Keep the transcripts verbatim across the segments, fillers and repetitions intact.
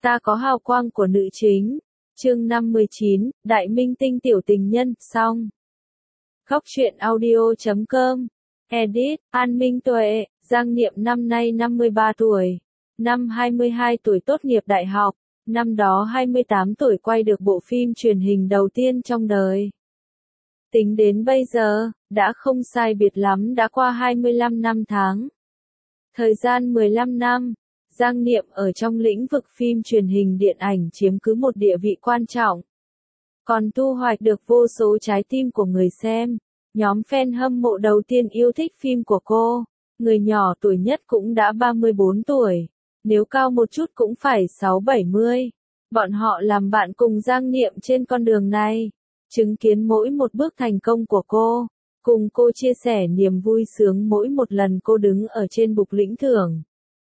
Ta có hào quang của nữ chính. Chương năm mươi chín, Đại Minh Tinh tiểu tình nhân, xong. Góc truyện audio chấm com. Edit, An Minh Tuệ, Giang Niệm năm nay năm mươi ba tuổi. Năm hai mươi hai tuổi tốt nghiệp đại học. Năm đó hai mươi tám tuổi quay được bộ phim truyền hình đầu tiên trong đời. Tính đến bây giờ, đã không sai biệt lắm đã qua hai mươi lăm năm tháng. Thời gian mười lăm năm, Giang Niệm ở trong lĩnh vực phim truyền hình điện ảnh chiếm cứ một địa vị quan trọng. Còn thu hoạch được vô số trái tim của người xem. Nhóm fan hâm mộ đầu tiên yêu thích phim của cô, người nhỏ tuổi nhất cũng đã ba mươi bốn tuổi, nếu cao một chút cũng phải sáu bảy mươi. Bọn họ làm bạn cùng Giang Niệm trên con đường này, chứng kiến mỗi một bước thành công của cô, cùng cô chia sẻ niềm vui sướng mỗi một lần cô đứng ở trên bục lĩnh thưởng.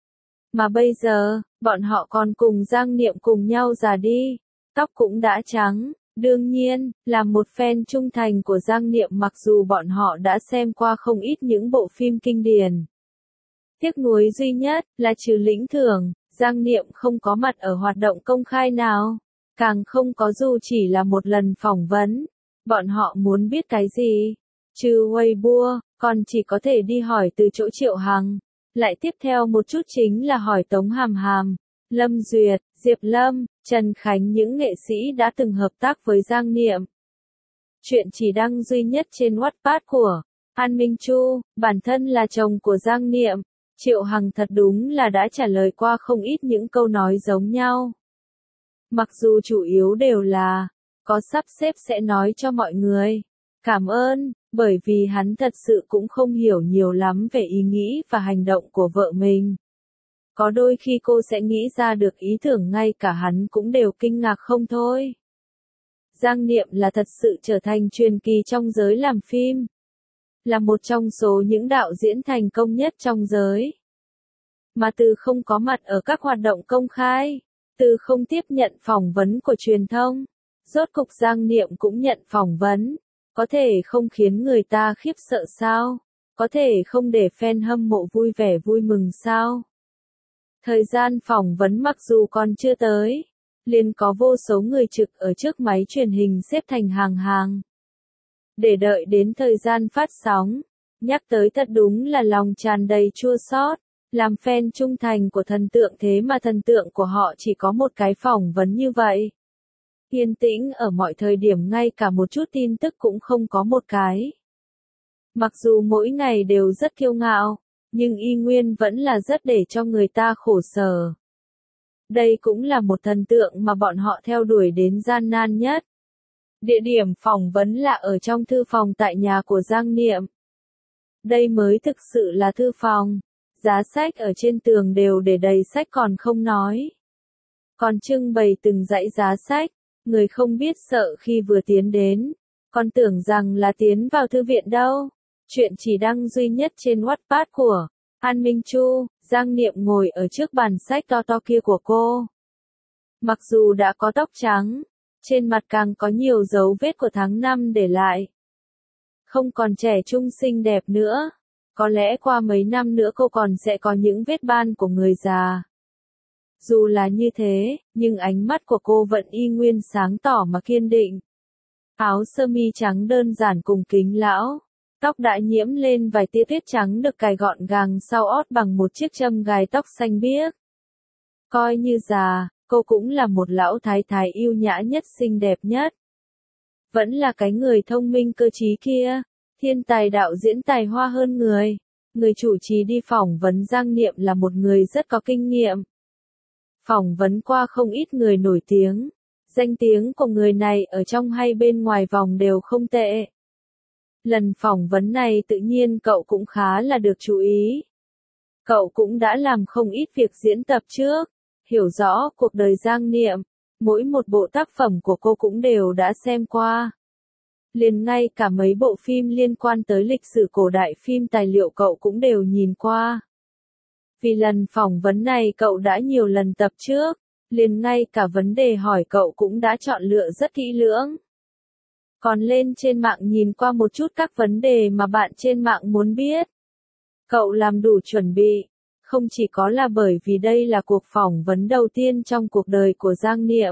Mà bây giờ, bọn họ còn cùng Giang Niệm cùng nhau già đi, tóc cũng đã trắng. Đương nhiên, là một fan trung thành của Giang Niệm mặc dù bọn họ đã xem qua không ít những bộ phim kinh điển. Tiếc nuối duy nhất là trừ lĩnh thưởng, Giang Niệm không có mặt ở hoạt động công khai nào, càng không có dù chỉ là một lần phỏng vấn. Bọn họ muốn biết cái gì? Trừ Weibo, còn chỉ có thể đi hỏi từ chỗ Triệu Hằng. Lại tiếp theo một chút chính là hỏi Tống Hàm Hàm, Lâm Duyệt, Diệp Lâm, Trần Khánh, những nghệ sĩ đã từng hợp tác với Giang Niệm. Chuyện chỉ đăng duy nhất trên Wattpad của An Minh Chu, bản thân là chồng của Giang Niệm, Triệu Hằng thật đúng là đã trả lời qua không ít những câu nói giống nhau. Mặc dù chủ yếu đều là, có sắp xếp sẽ nói cho mọi người. Cảm ơn, bởi vì hắn thật sự cũng không hiểu nhiều lắm về ý nghĩ và hành động của vợ mình. Có đôi khi cô sẽ nghĩ ra được ý tưởng ngay cả hắn cũng đều kinh ngạc không thôi. Giang Niệm là thật sự trở thành truyền kỳ trong giới làm phim. Là một trong số những đạo diễn thành công nhất trong giới. Mà từ không có mặt ở các hoạt động công khai, từ không tiếp nhận phỏng vấn của truyền thông, rốt cục Giang Niệm cũng nhận phỏng vấn. Có thể không khiến người ta khiếp sợ sao? Có thể không để fan hâm mộ vui vẻ vui mừng sao? Thời gian phỏng vấn mặc dù còn chưa tới, liền có vô số người trực ở trước máy truyền hình xếp thành hàng hàng. Để đợi đến thời gian phát sóng, nhắc tới thật đúng là lòng tràn đầy chua xót. Làm fan trung thành của thần tượng thế mà thần tượng của họ chỉ có một cái phỏng vấn như vậy. Yên tĩnh ở mọi thời điểm ngay cả một chút tin tức cũng không có một cái. Mặc dù mỗi ngày đều rất kiêu ngạo, nhưng y nguyên vẫn là rất để cho người ta khổ sở. Đây cũng là một thần tượng mà bọn họ theo đuổi đến gian nan nhất. Địa điểm phỏng vấn là ở trong thư phòng tại nhà của Giang Niệm. Đây mới thực sự là thư phòng. Giá sách ở trên tường đều để đầy sách còn không nói. Còn trưng bày từng dãy giá sách, người không biết sợ khi vừa tiến đến. Còn tưởng rằng là tiến vào thư viện đâu. Chuyện chỉ đăng duy nhất trên Wattpad của An Minh Chu, Giang Niệm ngồi ở trước bàn sách to to kia của cô. Mặc dù đã có tóc trắng, trên mặt càng có nhiều dấu vết của tháng năm để lại. Không còn trẻ trung xinh đẹp nữa. Có lẽ qua mấy năm nữa cô còn sẽ có những vết ban của người già. Dù là như thế, nhưng ánh mắt của cô vẫn y nguyên sáng tỏ mà kiên định. Áo sơ mi trắng đơn giản cùng kính lão. Tóc đã nhiễm lên vài tia tuyết trắng được cài gọn gàng sau ót bằng một chiếc châm gài tóc xanh biếc. Coi như già, cô cũng là một lão thái thái yêu nhã nhất xinh đẹp nhất. Vẫn là cái người thông minh cơ trí kia, thiên tài đạo diễn tài hoa hơn người. Người chủ trì đi phỏng vấn Giang Niệm là một người rất có kinh nghiệm. Phỏng vấn qua không ít người nổi tiếng. Danh tiếng của người này ở trong hay bên ngoài vòng đều không tệ. Lần phỏng vấn này tự nhiên cậu cũng khá là được chú ý. Cậu cũng đã làm không ít việc diễn tập trước, hiểu rõ cuộc đời Giang Niệm, mỗi một bộ tác phẩm của cô cũng đều đã xem qua. Liền ngay cả mấy bộ phim liên quan tới lịch sử cổ đại phim tài liệu cậu cũng đều nhìn qua. Vì lần phỏng vấn này cậu đã nhiều lần tập trước, liền ngay cả vấn đề hỏi cậu cũng đã chọn lựa rất kỹ lưỡng. Còn lên trên mạng nhìn qua một chút các vấn đề mà bạn trên mạng muốn biết. Cậu làm đủ chuẩn bị, Không chỉ có là bởi vì đây là cuộc phỏng vấn đầu tiên trong cuộc đời của Giang Niệm,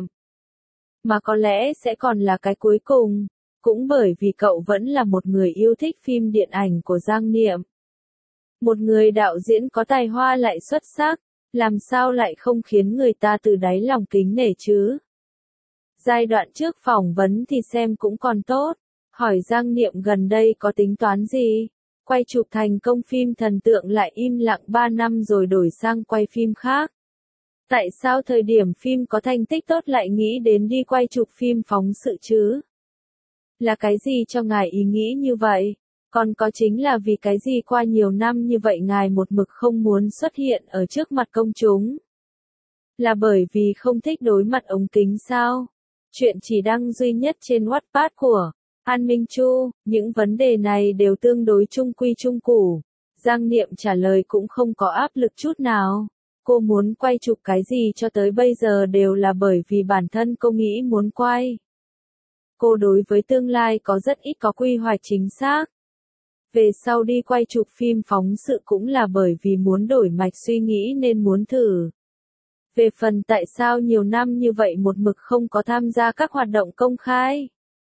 mà có lẽ sẽ còn là cái cuối cùng, cũng bởi vì cậu vẫn là một người yêu thích phim điện ảnh của Giang Niệm. Một người đạo diễn có tài hoa lại xuất sắc, làm sao lại không khiến người ta từ đáy lòng kính nể chứ? Giai đoạn trước phỏng vấn thì xem cũng còn tốt, hỏi Giang Niệm gần đây có tính toán gì? Quay chụp thành công phim thần tượng lại im lặng ba năm rồi đổi sang quay phim khác. Tại sao thời điểm phim có thành tích tốt lại nghĩ đến đi quay chụp phim phóng sự chứ? Là cái gì cho ngài ý nghĩ như vậy? Còn có chính là vì cái gì qua nhiều năm như vậy ngài một mực không muốn xuất hiện ở trước mặt công chúng? Là bởi vì không thích đối mặt ống kính sao? Chuyện chỉ đăng duy nhất trên Wattpad của An Minh Chu, những vấn đề này đều tương đối chung quy chung củ. Giang Niệm trả lời cũng không có áp lực chút nào. Cô muốn quay chụp cái gì cho tới bây giờ đều là bởi vì bản thân cô nghĩ muốn quay. Cô đối với tương lai có rất ít có quy hoạch chính xác. Về sau đi quay chụp phim phóng sự cũng là bởi vì muốn đổi mạch suy nghĩ nên muốn thử. Về phần tại sao nhiều năm như vậy một mực không có tham gia các hoạt động công khai?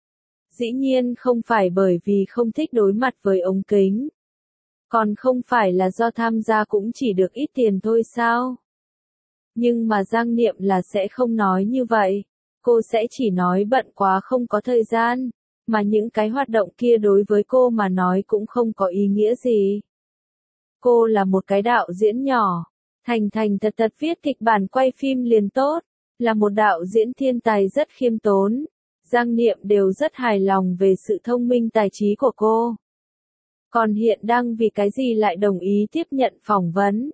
Dĩ nhiên không phải bởi vì không thích đối mặt với ống kính. Còn không phải là do tham gia cũng chỉ được ít tiền thôi sao? Nhưng mà Giang Niệm là sẽ không nói như vậy. Cô sẽ chỉ nói bận quá không có thời gian, mà những cái hoạt động kia đối với cô mà nói cũng không có ý nghĩa gì. Cô là một cái đạo diễn nhỏ, thành thành thật thật viết kịch bản quay phim liền tốt, là một đạo diễn thiên tài rất khiêm tốn. Giang Niệm đều rất hài lòng về sự thông minh tài trí của cô. Còn hiện đang vì cái gì lại đồng ý tiếp nhận phỏng vấn?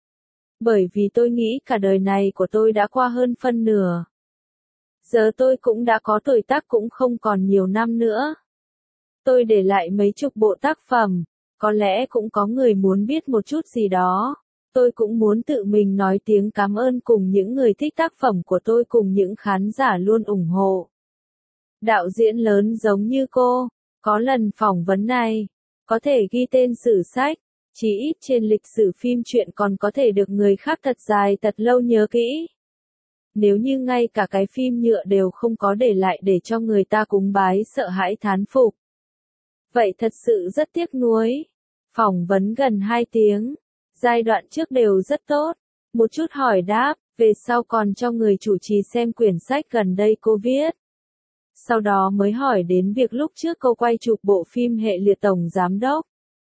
Bởi vì tôi nghĩ cả đời này của tôi đã qua hơn phân nửa. Giờ tôi cũng đã có tuổi tác cũng không còn nhiều năm nữa. Tôi để lại mấy chục bộ tác phẩm, có lẽ cũng có người muốn biết một chút gì đó. Tôi cũng muốn tự mình nói tiếng cảm ơn cùng những người thích tác phẩm của tôi cùng những khán giả luôn ủng hộ. Đạo diễn lớn giống như cô, có lần phỏng vấn này, có thể ghi tên sử sách, chỉ ít trên lịch sử phim truyện còn có thể được người khác thật dài thật lâu nhớ kỹ. Nếu như ngay cả cái phim nhựa đều không có để lại để cho người ta cúng bái sợ hãi thán phục. Vậy thật sự rất tiếc nuối. Phỏng vấn gần hai tiếng, giai đoạn trước đều rất tốt, một chút hỏi đáp, về sau còn cho người chủ trì xem quyển sách gần đây cô viết. Sau đó mới hỏi đến việc lúc trước cô quay chụp bộ phim Hệ liệt tổng giám đốc.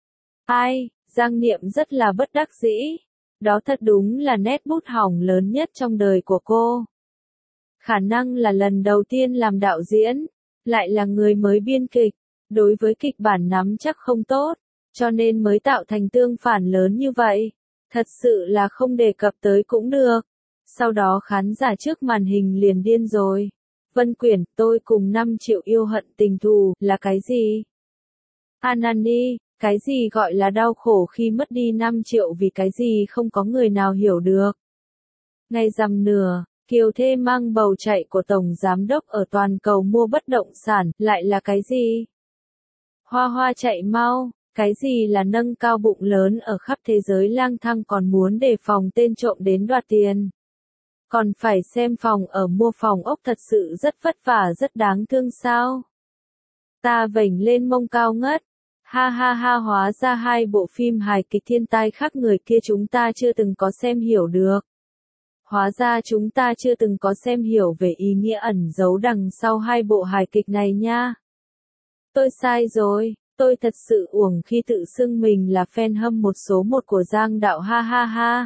Ai, Giang Niệm rất là bất đắc dĩ. Đó thật đúng là nét bút hỏng lớn nhất trong đời của cô. Khả năng là lần đầu tiên làm đạo diễn, lại là người mới biên kịch, đối với kịch bản nắm chắc không tốt, cho nên mới tạo thành tương phản lớn như vậy. Thật sự là không đề cập tới cũng được. Sau đó khán giả trước màn hình liền điên rồi. Vân Quyển, tôi cùng năm triệu yêu hận tình thù, là cái gì? Anani, cái gì gọi là đau khổ khi mất đi năm triệu vì cái gì không có người nào hiểu được. Ngày rằm nửa, kiều thê mang bầu chạy của Tổng Giám đốc ở toàn cầu mua bất động sản, lại là cái gì? Hoa hoa chạy mau, cái gì là nâng cao bụng lớn ở khắp thế giới lang thang còn muốn đề phòng tên trộm đến đoạt tiền? Còn phải xem phòng ở mua phòng ốc thật sự rất vất vả rất đáng thương sao? Ta vểnh lên mông cao ngất. Ha ha ha, hóa ra hai bộ phim hài kịch thiên tai khác người kia chúng ta chưa từng có xem hiểu được. Hóa ra chúng ta chưa từng có xem hiểu về ý nghĩa ẩn giấu đằng sau hai bộ hài kịch này nha. Tôi sai rồi, tôi thật sự uổng khi tự xưng mình là fan hâm một số một của Giang đạo ha ha ha.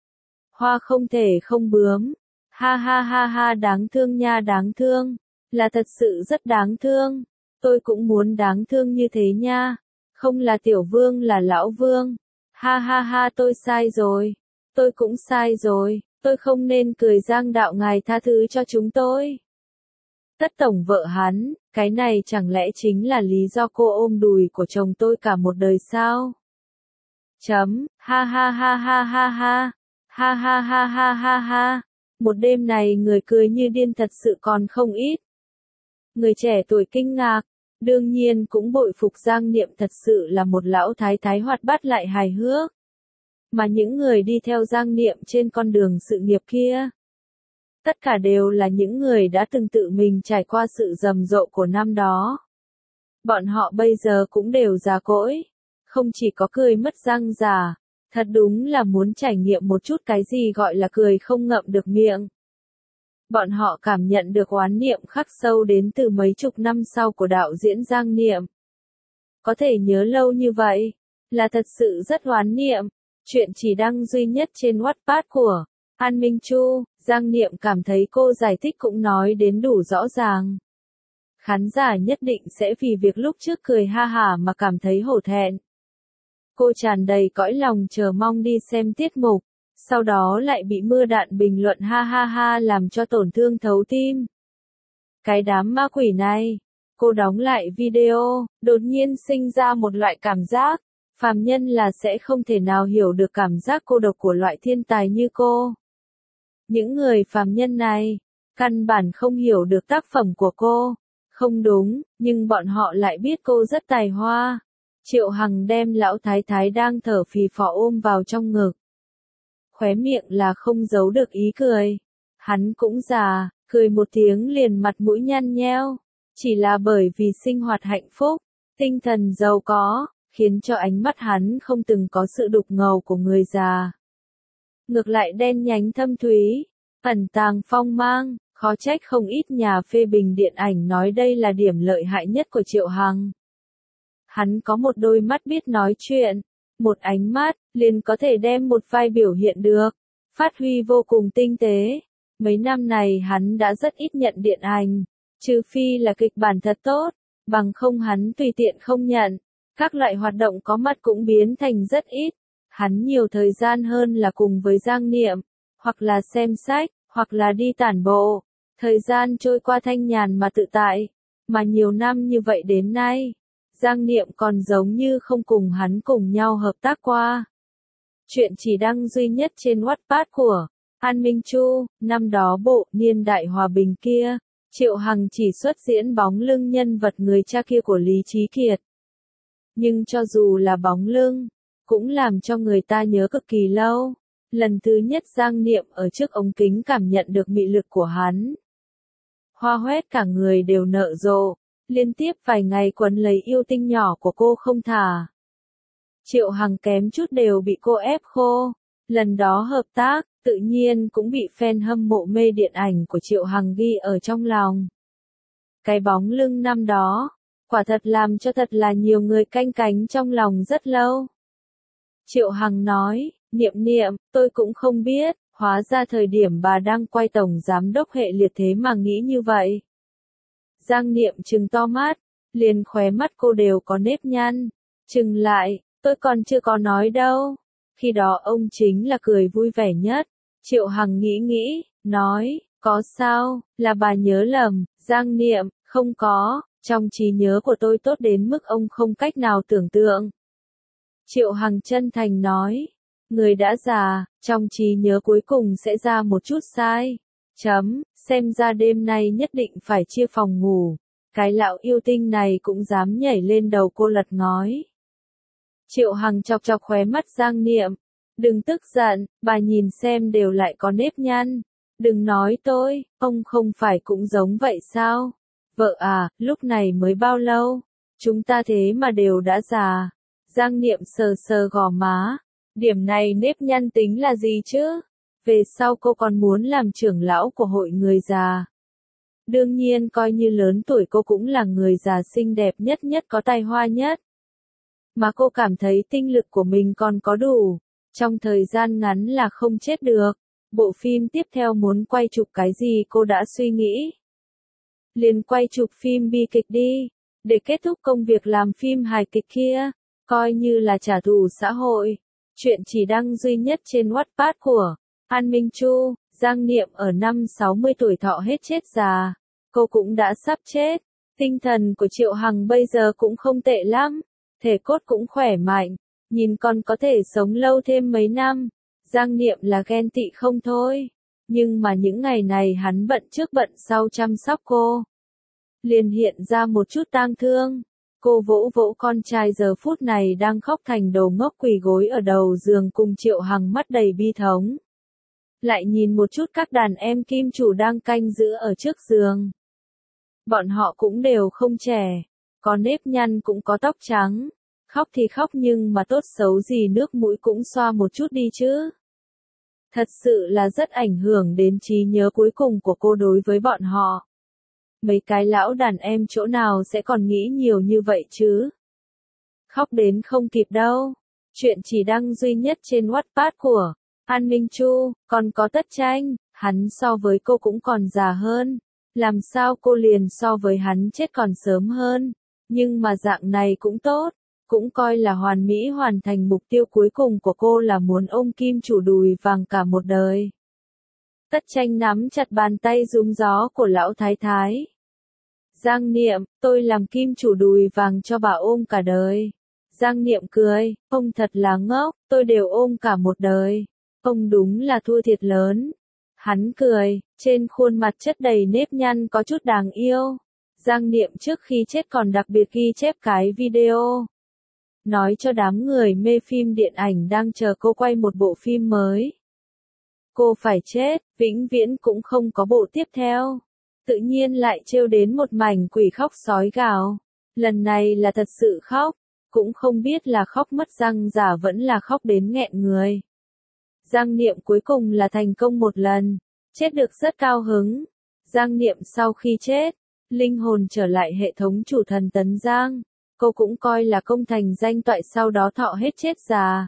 Hoa không thể không bướm. Ha ha ha ha, đáng thương nha, đáng thương. Là thật sự rất đáng thương. Tôi cũng muốn đáng thương như thế nha. Không là tiểu vương là lão vương. Ha ha ha, tôi sai rồi. Tôi cũng sai rồi. Tôi không nên cười, Giang đạo ngài tha thứ cho chúng tôi. Tất tổng vợ hắn, cái này chẳng lẽ chính là lý do cô ôm đùi của chồng tôi cả một đời sao? Chấm, ha ha ha ha ha ha. Ha ha ha ha ha ha. Một đêm này người cười như điên thật sự còn không ít. Người trẻ tuổi kinh ngạc, đương nhiên cũng bội phục Giang Niệm thật sự là một lão thái thái hoạt bát lại hài hước. Mà những người đi theo Giang Niệm trên con đường sự nghiệp kia, tất cả đều là những người đã từng tự mình trải qua sự rầm rộ của năm đó. Bọn họ bây giờ cũng đều già cỗi, không chỉ có cười mất răng già, thật đúng là muốn trải nghiệm một chút cái gì gọi là cười không ngậm được miệng. Bọn họ cảm nhận được oán niệm khắc sâu đến từ mấy chục năm sau của đạo diễn Giang Niệm. Có thể nhớ lâu như vậy, là thật sự rất oán niệm. Chuyện chỉ đăng duy nhất trên Wattpad của An Minh Chu, Giang Niệm cảm thấy cô giải thích cũng nói đến đủ rõ ràng. Khán giả nhất định sẽ vì việc lúc trước cười ha hả mà cảm thấy hổ thẹn. Cô tràn đầy cõi lòng chờ mong đi xem tiết mục, sau đó lại bị mưa đạn bình luận ha ha ha làm cho tổn thương thấu tim. Cái đám ma quỷ này, cô đóng lại video, đột nhiên sinh ra một loại cảm giác, phàm nhân là sẽ không thể nào hiểu được cảm giác cô độc của loại thiên tài như cô. Những người phàm nhân này, căn bản không hiểu được tác phẩm của cô. Không đúng, nhưng bọn họ lại biết cô rất tài hoa. Triệu Hằng đem lão thái thái đang thở phì phò ôm vào trong ngực. Khóe miệng là không giấu được ý cười. Hắn cũng già, cười một tiếng liền mặt mũi nhăn nheo. Chỉ là bởi vì sinh hoạt hạnh phúc, tinh thần giàu có, khiến cho ánh mắt hắn không từng có sự đục ngầu của người già. Ngược lại đen nhánh thâm thúy, ẩn tàng phong mang, khó trách không ít nhà phê bình điện ảnh nói đây là điểm lợi hại nhất của Triệu Hằng. Hắn có một đôi mắt biết nói chuyện, một ánh mắt, liền có thể đem một vai biểu hiện được, phát huy vô cùng tinh tế. Mấy năm này hắn đã rất ít nhận điện ảnh, trừ phi là kịch bản thật tốt, bằng không hắn tùy tiện không nhận. Các loại hoạt động có mặt cũng biến thành rất ít. Hắn nhiều thời gian hơn là cùng với Giang Niệm, hoặc là xem sách, hoặc là đi tản bộ. Thời gian trôi qua thanh nhàn mà tự tại, mà nhiều năm như vậy đến nay, Giang Niệm còn giống như không cùng hắn cùng nhau hợp tác qua. Chuyện chỉ đăng duy nhất trên Wattpad của An Minh Chu, năm đó bộ Niên đại hòa bình kia, Triệu Hằng chỉ xuất diễn bóng lưng nhân vật người cha kia của Lý Trí Kiệt. Nhưng cho dù là bóng lưng, cũng làm cho người ta nhớ cực kỳ lâu. Lần thứ nhất Giang Niệm ở trước ống kính cảm nhận được mị lực của hắn. Hoa hoét cả người đều nở rộ, liên tiếp vài ngày quấn lấy yêu tinh nhỏ của cô không thả. Triệu Hằng kém chút đều bị cô ép khô. Lần đó hợp tác, tự nhiên cũng bị fan hâm mộ mê điện ảnh của Triệu Hằng ghi ở trong lòng. Cái bóng lưng năm đó, quả thật làm cho thật là nhiều người canh cánh trong lòng rất lâu. Triệu Hằng nói, Niệm Niệm, tôi cũng không biết, hóa ra thời điểm bà đang quay tổng giám đốc hệ liệt thế mà nghĩ như vậy. Giang Niệm trừng to mắt, liền khóe mắt cô đều có nếp nhăn. Trừng lại, tôi còn chưa có nói đâu. Khi đó ông chính là cười vui vẻ nhất. Triệu Hằng nghĩ nghĩ, nói, có sao, là bà nhớ lầm. Giang Niệm, không có, trong trí nhớ của tôi tốt đến mức ông không cách nào tưởng tượng. Triệu Hằng chân thành nói, người đã già, trong trí nhớ cuối cùng sẽ ra một chút sai. Chấm, xem ra đêm nay nhất định phải chia phòng ngủ. Cái lão yêu tinh này cũng dám nhảy lên đầu cô lật ngói. Triệu Hằng chọc chọc khóe mắt Giang Niệm. Đừng tức giận, bà nhìn xem đều lại có nếp nhăn. Đừng nói tôi, ông không phải cũng giống vậy sao? Vợ à, lúc này mới bao lâu? Chúng ta thế mà đều đã già. Giang Niệm sờ sờ gò má. Điểm này nếp nhăn tính là gì chứ? Về sau cô còn muốn làm trưởng lão của hội người già. Đương nhiên coi như lớn tuổi cô cũng là người già xinh đẹp nhất nhất có tài hoa nhất. Mà cô cảm thấy tinh lực của mình còn có đủ. Trong thời gian ngắn là không chết được. Bộ phim tiếp theo muốn quay chụp cái gì cô đã suy nghĩ. Liền quay chụp phim bi kịch đi. Để kết thúc công việc làm phim hài kịch kia. Coi như là trả thù xã hội. Chuyện chỉ đăng duy nhất trên Wattpad của An Minh Chu. Giang Niệm ở năm sáu mươi tuổi thọ hết chết già. Cô cũng đã sắp chết. Tinh thần của Triệu Hằng bây giờ cũng không tệ lắm. Thể cốt cũng khỏe mạnh. Nhìn còn có thể sống lâu thêm mấy năm. Giang Niệm là ghen tị không thôi. Nhưng mà những ngày này hắn bận trước bận sau chăm sóc cô. Liền hiện ra một chút tang thương. Cô vỗ vỗ con trai giờ phút này đang khóc thành đồ ngốc quỳ gối ở đầu giường cùng Triệu Hằng mắt đầy bi thống. Lại nhìn một chút các đàn em kim chủ đang canh giữ ở trước giường. Bọn họ cũng đều không trẻ, có nếp nhăn cũng có tóc trắng. Khóc thì khóc nhưng mà tốt xấu gì nước mũi cũng xoa một chút đi chứ. Thật sự là rất ảnh hưởng đến trí nhớ cuối cùng của cô đối với bọn họ. Mấy cái lão đàn em chỗ nào sẽ còn nghĩ nhiều như vậy chứ. Khóc đến không kịp đâu. Chuyện chỉ đăng duy nhất trên Wattpad của An Minh Chu, còn có Tất Tranh, hắn so với cô cũng còn già hơn. Làm sao cô liền so với hắn chết còn sớm hơn. Nhưng mà dạng này cũng tốt. Cũng coi là hoàn mỹ hoàn thành mục tiêu cuối cùng của cô là muốn ôm kim chủ đùi vàng cả một đời. Tất Tranh nắm chặt bàn tay rúng gió của lão thái thái. Giang Niệm, tôi làm kim chủ đùi vàng cho bà ôm cả đời. Giang Niệm cười, ông thật là ngốc, tôi đều ôm cả một đời. Ông đúng là thua thiệt lớn. Hắn cười, trên khuôn mặt chất đầy nếp nhăn có chút đáng yêu. Giang Niệm trước khi chết còn đặc biệt ghi chép cái video. Nói cho đám người mê phim điện ảnh đang chờ cô quay một bộ phim mới. Cô phải chết, vĩnh viễn cũng không có bộ tiếp theo. Tự nhiên lại trêu đến một mảnh quỷ khóc sói gào. Lần này là thật sự khóc, cũng không biết là khóc mất răng giả vẫn là khóc đến nghẹn người. Giang Niệm cuối cùng là thành công một lần, chết được rất cao hứng. Giang Niệm sau khi chết, linh hồn trở lại hệ thống chủ thần Tấn Giang. Cô cũng coi là công thành danh toại sau đó thọ hết chết già.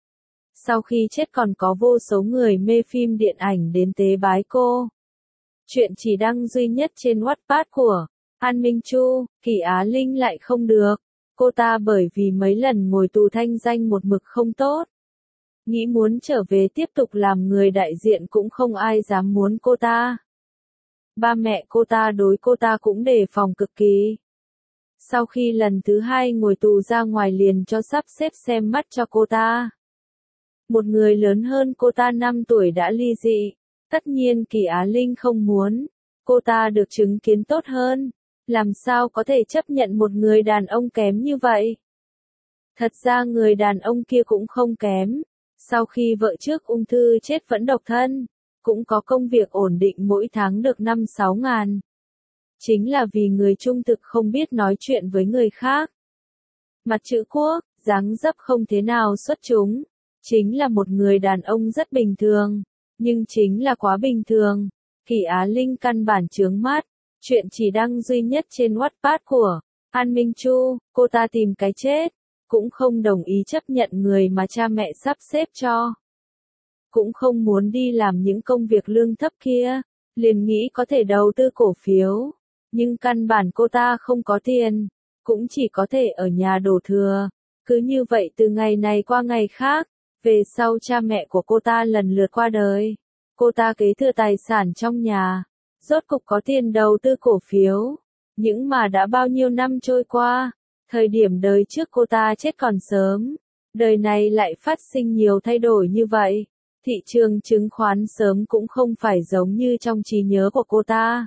Sau khi chết còn có vô số người mê phim điện ảnh đến tế bái cô. Chuyện chỉ đăng duy nhất trên Wattpad của An Minh Chu, Kỳ Á Linh lại không được. Cô ta bởi vì mấy lần ngồi tù thanh danh một mực không tốt. Nghĩ muốn trở về tiếp tục làm người đại diện cũng không ai dám muốn cô ta. Ba mẹ cô ta đối cô ta cũng đề phòng cực kỳ. Sau khi lần thứ hai ngồi tù ra ngoài liền cho sắp xếp xem mắt cho cô ta. Một người lớn hơn cô ta năm tuổi đã ly dị. Tất nhiên Kỳ Á Linh không muốn. Cô ta được chứng kiến tốt hơn. Làm sao có thể chấp nhận một người đàn ông kém như vậy? Thật ra người đàn ông kia cũng không kém. Sau khi vợ trước ung thư chết vẫn độc thân. Cũng có công việc ổn định mỗi tháng được năm sáu ngàn. Chính là vì người trung thực không biết nói chuyện với người khác. Mặt chữ quốc, dáng dấp không thế nào xuất chúng. Chính là một người đàn ông rất bình thường. Nhưng chính là quá bình thường. Kỳ Á Linh căn bản chướng mắt. Chuyện chỉ đăng duy nhất trên Wattpad của An Minh Chu, cô ta tìm cái chết. Cũng không đồng ý chấp nhận người mà cha mẹ sắp xếp cho. Cũng không muốn đi làm những công việc lương thấp kia. Liền nghĩ có thể đầu tư cổ phiếu. Nhưng căn bản cô ta không có tiền. Cũng chỉ có thể ở nhà đổ thừa. Cứ như vậy từ ngày này qua ngày khác. Về sau cha mẹ của cô ta lần lượt qua đời. Cô ta kế thừa tài sản trong nhà. Rốt cục có tiền đầu tư cổ phiếu. Nhưng mà đã bao nhiêu năm trôi qua. Thời điểm đời trước cô ta chết còn sớm. Đời này lại phát sinh nhiều thay đổi như vậy. Thị trường chứng khoán sớm cũng không phải giống như trong trí nhớ của cô ta.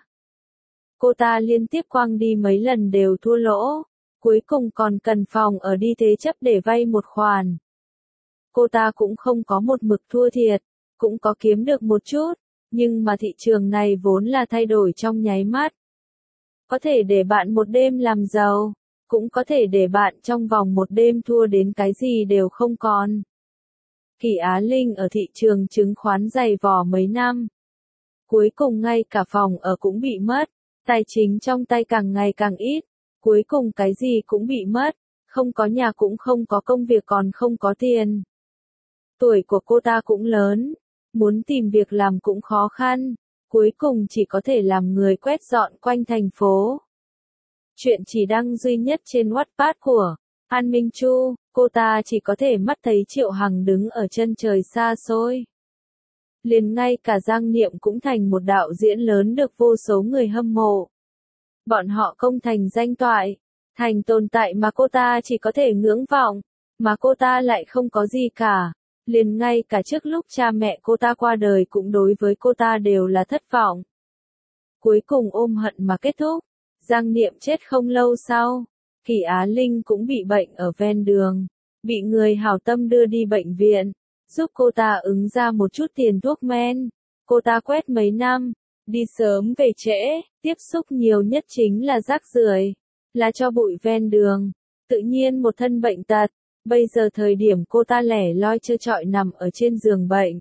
Cô ta liên tiếp quăng đi mấy lần đều thua lỗ. Cuối cùng còn cần phòng ở đi thế chấp để vay một khoản. Cô ta cũng không có một mực thua thiệt. Cũng có kiếm được một chút. Nhưng mà thị trường này vốn là thay đổi trong nháy mắt. Có thể để bạn một đêm làm giàu. Cũng có thể để bạn trong vòng một đêm thua đến cái gì đều không còn. Kỳ Á Linh ở thị trường chứng khoán dày vò mấy năm. Cuối cùng ngay cả phòng ở cũng bị mất. Tài chính trong tay càng ngày càng ít. Cuối cùng cái gì cũng bị mất. Không có nhà cũng không có công việc còn không có tiền. Tuổi của cô ta cũng lớn. Muốn tìm việc làm cũng khó khăn. Cuối cùng chỉ có thể làm người quét dọn quanh thành phố. Chuyện chỉ đăng duy nhất trên Wattpad của An Minh Chu, cô ta chỉ có thể mắt thấy Triệu Hằng đứng ở chân trời xa xôi. Liền ngay cả Giang Niệm cũng thành một đạo diễn lớn được vô số người hâm mộ. Bọn họ công thành danh toại, thành tồn tại mà cô ta chỉ có thể ngưỡng vọng, mà cô ta lại không có gì cả. Liền ngay cả trước lúc cha mẹ cô ta qua đời cũng đối với cô ta đều là thất vọng. Cuối cùng ôm hận mà kết thúc. Giang Niệm chết không lâu sau. Kỳ Á Linh cũng bị bệnh ở ven đường, bị người hảo tâm đưa đi bệnh viện, giúp cô ta ứng ra một chút tiền thuốc men. Cô ta quét mấy năm, đi sớm về trễ, tiếp xúc nhiều nhất chính là rác rưởi, là cho bụi ven đường, tự nhiên một thân bệnh tật. Bây giờ thời điểm cô ta lẻ loi trơ trọi nằm ở trên giường bệnh.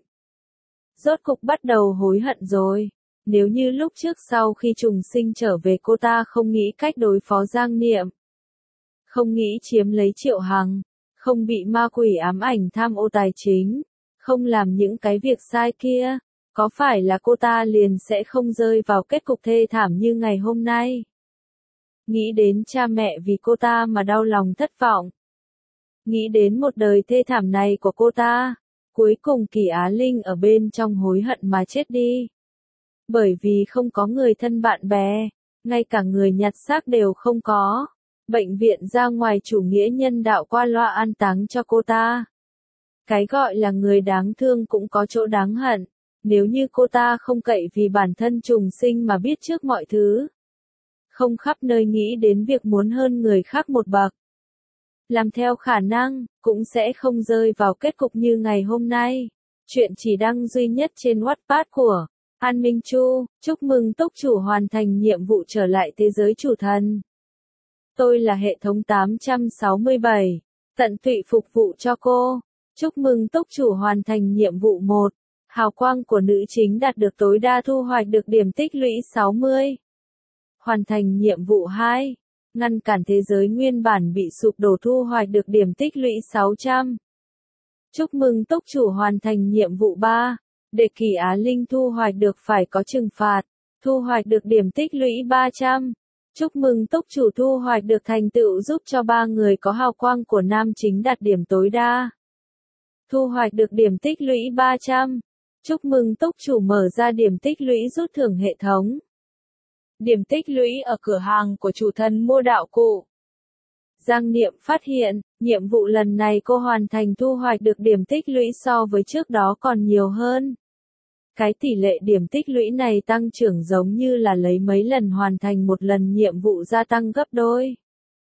Rốt cục bắt đầu hối hận rồi. Nếu như lúc trước sau khi trùng sinh trở về cô ta không nghĩ cách đối phó Giang Niệm, không nghĩ chiếm lấy Triệu Hằng, không bị ma quỷ ám ảnh tham ô tài chính, không làm những cái việc sai kia, có phải là cô ta liền sẽ không rơi vào kết cục thê thảm như ngày hôm nay? Nghĩ đến cha mẹ vì cô ta mà đau lòng thất vọng. Nghĩ đến một đời thê thảm này của cô ta, cuối cùng Kỳ Á Linh ở bên trong hối hận mà chết đi. Bởi vì không có người thân bạn bè, ngay cả người nhặt xác đều không có. Bệnh viện ra ngoài chủ nghĩa nhân đạo qua loa an táng cho cô ta. Cái gọi là người đáng thương cũng có chỗ đáng hận, nếu như cô ta không cậy vì bản thân trùng sinh mà biết trước mọi thứ. Không khắp nơi nghĩ đến việc muốn hơn người khác một bậc. Làm theo khả năng, cũng sẽ không rơi vào kết cục như ngày hôm nay. Chuyện chỉ đăng duy nhất trên Wattpad của An Minh Chu. Chúc mừng túc chủ hoàn thành nhiệm vụ trở lại thế giới chủ thần. Tôi là hệ thống tám trăm sáu mươi bảy, tận tụy phục vụ cho cô. Chúc mừng túc chủ hoàn thành nhiệm vụ một. Hào quang của nữ chính đạt được tối đa thu hoạch được điểm tích lũy sáu mươi. Hoàn thành nhiệm vụ hai. Ngăn cản thế giới nguyên bản bị sụp đổ thu hoạch được điểm tích lũy sáu trăm. Chúc mừng túc chủ hoàn thành nhiệm vụ ba. Để Kỳ Á Linh thu hoạch được phải có trừng phạt, thu hoạch được điểm tích lũy ba trăm. Chúc mừng túc chủ thu hoạch được thành tựu giúp cho ba người có hào quang của nam chính đạt điểm tối đa. Thu hoạch được điểm tích lũy ba trăm. Chúc mừng túc chủ mở ra điểm tích lũy rút thưởng hệ thống. Điểm tích lũy ở cửa hàng của chủ thần mua đạo cụ. Giang Niệm phát hiện, nhiệm vụ lần này cô hoàn thành thu hoạch được điểm tích lũy so với trước đó còn nhiều hơn. Cái tỷ lệ điểm tích lũy này tăng trưởng giống như là lấy mấy lần hoàn thành một lần nhiệm vụ gia tăng gấp đôi.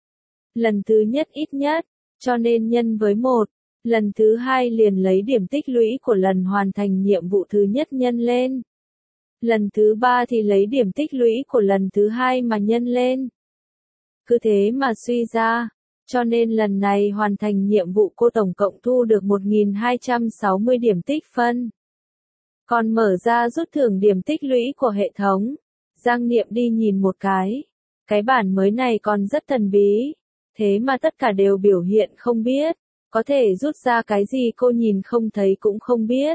Lần thứ nhất ít nhất, cho nên nhân với một. Lần thứ hai liền lấy điểm tích lũy của lần hoàn thành nhiệm vụ thứ nhất nhân lên. Lần thứ ba thì lấy điểm tích lũy của lần thứ hai mà nhân lên. Cứ thế mà suy ra, cho nên lần này hoàn thành nhiệm vụ cô tổng cộng thu được một nghìn hai trăm sáu mươi điểm tích phân. Còn mở ra rút thưởng điểm tích lũy của hệ thống, Giang Niệm đi nhìn một cái. Cái bản mới này còn rất thần bí, thế mà tất cả đều biểu hiện không biết, có thể rút ra cái gì cô nhìn không thấy cũng không biết.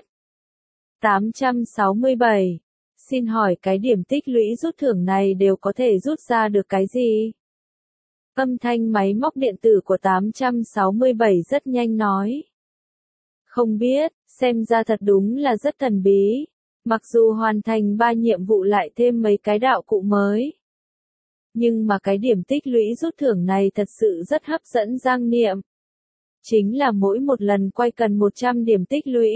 tám trăm sáu mươi bảy. Xin hỏi cái điểm tích lũy rút thưởng này đều có thể rút ra được cái gì? Âm thanh máy móc điện tử của tám trăm sáu mươi bảy rất nhanh nói. Không biết, xem ra thật đúng là rất thần bí. Mặc dù hoàn thành ba nhiệm vụ lại thêm mấy cái đạo cụ mới. Nhưng mà cái điểm tích lũy rút thưởng này thật sự rất hấp dẫn Giang Niệm. Chính là mỗi một lần quay cần một trăm điểm tích lũy.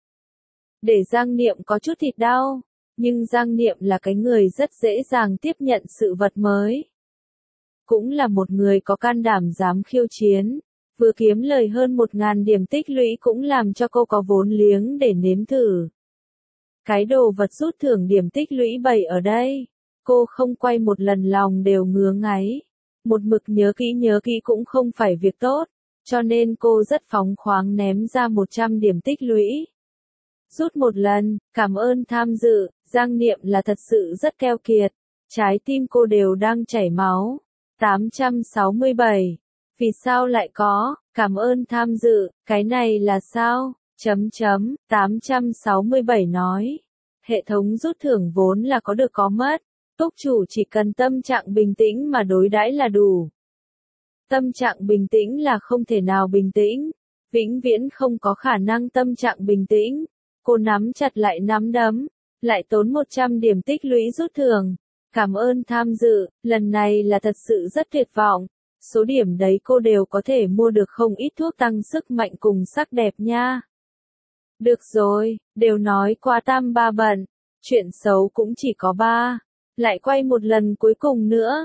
Để Giang Niệm có chút thịt đau. Nhưng Giang Niệm là cái người rất dễ dàng tiếp nhận sự vật mới. Cũng là một người có can đảm dám khiêu chiến. Vừa kiếm lời hơn một ngàn điểm tích lũy cũng làm cho cô có vốn liếng để nếm thử. Cái đồ vật rút thưởng điểm tích lũy bày ở đây. Cô không quay một lần lòng đều ngứa ngáy. Một mực nhớ kỹ nhớ kỹ cũng không phải việc tốt. Cho nên cô rất phóng khoáng ném ra một trăm điểm tích lũy. Rút một lần, cảm ơn tham dự, Giang Niệm là thật sự rất keo kiệt. Trái tim cô đều đang chảy máu. tám trăm sáu mươi bảy. Vì sao lại có, cảm ơn tham dự, cái này là sao? Chấm chấm, tám trăm sáu mươi bảy nói. Hệ thống rút thưởng vốn là có được có mất. Túc chủ chỉ cần tâm trạng bình tĩnh mà đối đãi là đủ. Tâm trạng bình tĩnh là không thể nào bình tĩnh. Vĩnh viễn không có khả năng tâm trạng bình tĩnh. Cô nắm chặt lại nắm đấm, lại tốn một trăm điểm tích lũy rút thưởng. Cảm ơn tham dự, lần này là thật sự rất tuyệt vọng. Số điểm đấy cô đều có thể mua được không ít thuốc tăng sức mạnh cùng sắc đẹp nha. Được rồi, đều nói qua tam ba bận, chuyện xấu cũng chỉ có ba. Lại quay một lần cuối cùng nữa.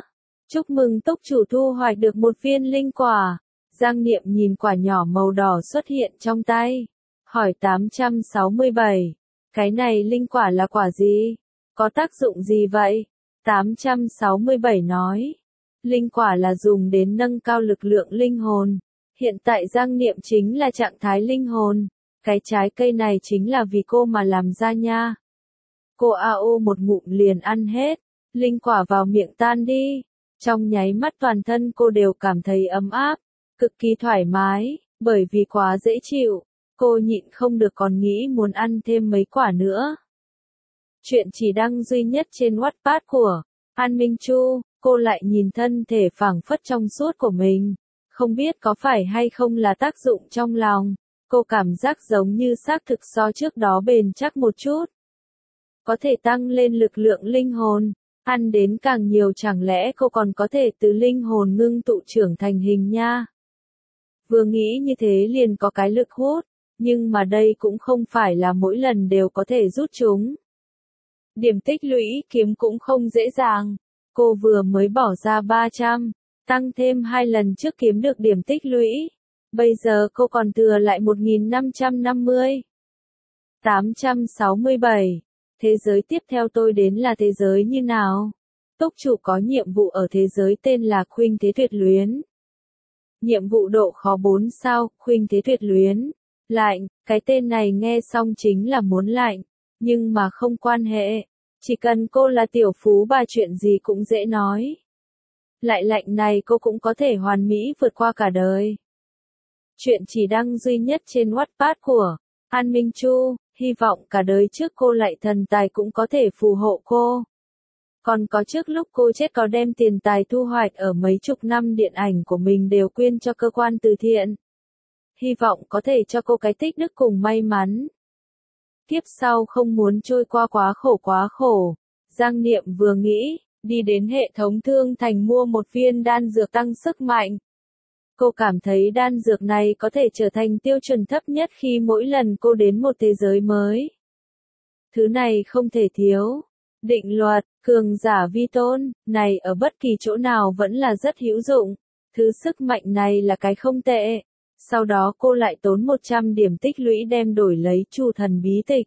Chúc mừng túc chủ thu hoạch được một viên linh quả. Giang Niệm nhìn quả nhỏ màu đỏ xuất hiện trong tay. Hỏi tám trăm sáu mươi bảy. Cái này linh quả là quả gì? Có tác dụng gì vậy? tám trăm sáu mươi bảy nói. Linh quả là dùng đến nâng cao lực lượng linh hồn. Hiện tại Giang Niệm chính là trạng thái linh hồn. Cái trái cây này chính là vì cô mà làm ra nha. Cô a ô một ngụm liền ăn hết. Linh quả vào miệng tan đi. Trong nháy mắt toàn thân cô đều cảm thấy ấm áp. Cực kỳ thoải mái. Bởi vì quá dễ chịu. Cô nhịn không được còn nghĩ muốn ăn thêm mấy quả nữa. Chuyện chỉ đăng duy nhất trên Wattpad của An Minh Chu. Cô lại nhìn thân thể phảng phất trong suốt của mình. Không biết có phải hay không là tác dụng trong lòng. Cô cảm giác giống như xác thực so trước đó bền chắc một chút. Có thể tăng lên lực lượng linh hồn. Ăn đến càng nhiều chẳng lẽ cô còn có thể từ linh hồn ngưng tụ trưởng thành hình nha. Vừa nghĩ như thế liền có cái lực hút. Nhưng mà đây cũng không phải là mỗi lần đều có thể rút chúng. Điểm tích lũy kiếm cũng không dễ dàng. Cô vừa mới bỏ ra ba trăm, tăng thêm hai lần trước kiếm được điểm tích lũy. Bây giờ cô còn thừa lại một nghìn năm trăm năm mươi. tám trăm sáu mươi bảy. Thế giới tiếp theo tôi đến là thế giới như nào? Túc chủ có nhiệm vụ ở thế giới tên là Khuynh Thế Tuyệt Luyến. Nhiệm vụ độ khó bốn sao, Khuynh Thế Tuyệt Luyến. Lạnh, cái tên này nghe xong chính là muốn lạnh, nhưng mà không quan hệ. Chỉ cần cô là tiểu phú bà chuyện gì cũng dễ nói. Lại lạnh này cô cũng có thể hoàn mỹ vượt qua cả đời. Chuyện chỉ đăng duy nhất trên Wattpad của An Minh Chu. Hy vọng cả đời trước cô lại thần tài cũng có thể phù hộ cô. Còn có trước lúc cô chết có đem tiền tài thu hoạch ở mấy chục năm điện ảnh của mình đều quyên cho cơ quan từ thiện. Hy vọng có thể cho cô cái tích đức cùng may mắn. Kiếp sau không muốn trôi qua quá khổ quá khổ. Giang Niệm vừa nghĩ, đi đến hệ thống thương thành mua một viên đan dược tăng sức mạnh. Cô cảm thấy đan dược này có thể trở thành tiêu chuẩn thấp nhất khi mỗi lần cô đến một thế giới mới. Thứ này không thể thiếu. Định luật, cường giả vi tôn, này ở bất kỳ chỗ nào vẫn là rất hữu dụng. Thứ sức mạnh này là cái không tệ. Sau đó cô lại tốn một trăm điểm tích lũy đem đổi lấy Chủ Thần bí tịch.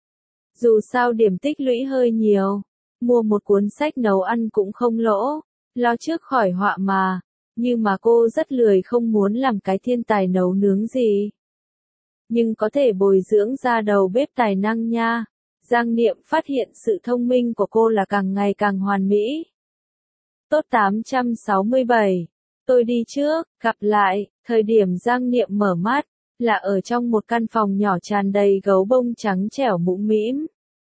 Dù sao điểm tích lũy hơi nhiều, mua một cuốn sách nấu ăn cũng không lỗ, lo trước khỏi họa mà. Nhưng mà cô rất lười không muốn làm cái thiên tài nấu nướng gì. Nhưng có thể bồi dưỡng ra đầu bếp tài năng nha. Giang Niệm phát hiện sự thông minh của cô là càng ngày càng hoàn mỹ. Tốt tám trăm sáu mươi bảy. Tôi đi trước, gặp lại. Thời điểm Giang Niệm mở mắt, là ở trong một căn phòng nhỏ tràn đầy gấu bông trắng trẻo mũm mĩm.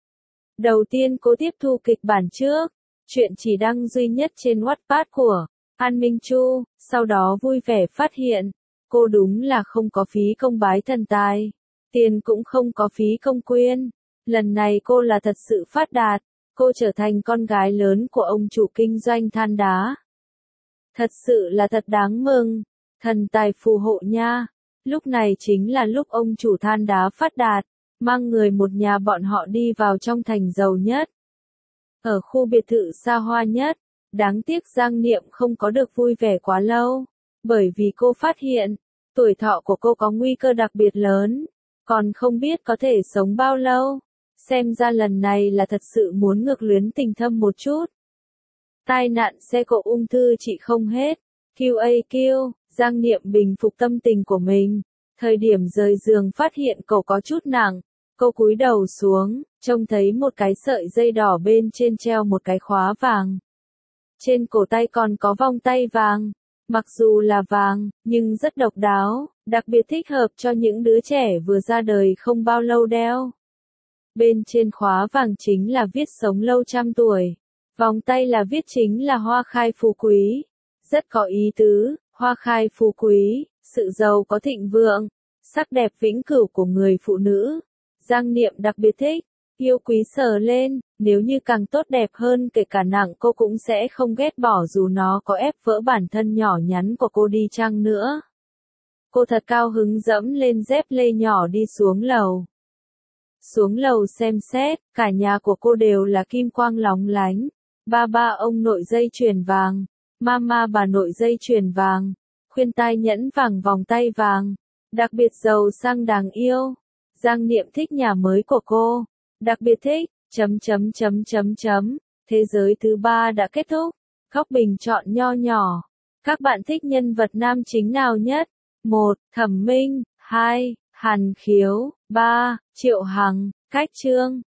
Đầu tiên cô tiếp thu kịch bản trước. Chuyện chỉ đăng duy nhất trên Wattpad của An Minh Chu, sau đó vui vẻ phát hiện, cô đúng là không có phí công bái thần tài, tiền cũng không có phí công quyên. Lần này cô là thật sự phát đạt, cô trở thành con gái lớn của ông chủ kinh doanh than đá. Thật sự là thật đáng mừng, thần tài phù hộ nha. Lúc này chính là lúc ông chủ than đá phát đạt, mang người một nhà bọn họ đi vào trong thành giàu nhất. Ở khu biệt thự xa hoa nhất. Đáng tiếc Giang Niệm không có được vui vẻ quá lâu, bởi vì cô phát hiện, tuổi thọ của cô có nguy cơ đặc biệt lớn, còn không biết có thể sống bao lâu. Xem ra lần này là thật sự muốn ngược luyến tình thâm một chút. Tai nạn xe cộ ung thư trị không hết. quy a quy, Giang Niệm bình phục tâm tình của mình. Thời điểm rời giường phát hiện cậu có chút nặng. Cô cúi đầu xuống, trông thấy một cái sợi dây đỏ bên trên treo một cái khóa vàng. Trên cổ tay còn có vòng tay vàng. Mặc dù là vàng, nhưng rất độc đáo, đặc biệt thích hợp cho những đứa trẻ vừa ra đời không bao lâu đeo. Bên trên khóa vàng chính là viết sống lâu trăm tuổi. Vòng tay là viết chính là hoa khai phú quý. Rất có ý tứ, hoa khai phú quý, sự giàu có thịnh vượng, sắc đẹp vĩnh cửu của người phụ nữ. Giang Niệm đặc biệt thích, yêu quý sờ lên, nếu như càng tốt đẹp hơn kể cả nặng cô cũng sẽ không ghét bỏ dù nó có ép vỡ bản thân nhỏ nhắn của cô đi chăng nữa. Cô thật cao hứng dẫm lên dép lê nhỏ đi xuống lầu. Xuống lầu xem xét, cả nhà của cô đều là kim quang lóng lánh. Ba ba ông nội dây chuyền vàng, Mama bà nội dây chuyền vàng, khuyên tai nhẫn vàng vòng tay vàng, đặc biệt giàu sang đáng yêu. Giang Niệm thích nhà mới của cô, đặc biệt thích, chấm chấm chấm chấm chấm, thế giới thứ ba đã kết thúc, góc bình chọn nho nhỏ. Các bạn thích nhân vật nam chính nào nhất? một. Thẩm Minh, hai. Hàn Khiếu, ba. Triệu Hằng, Cách Trương.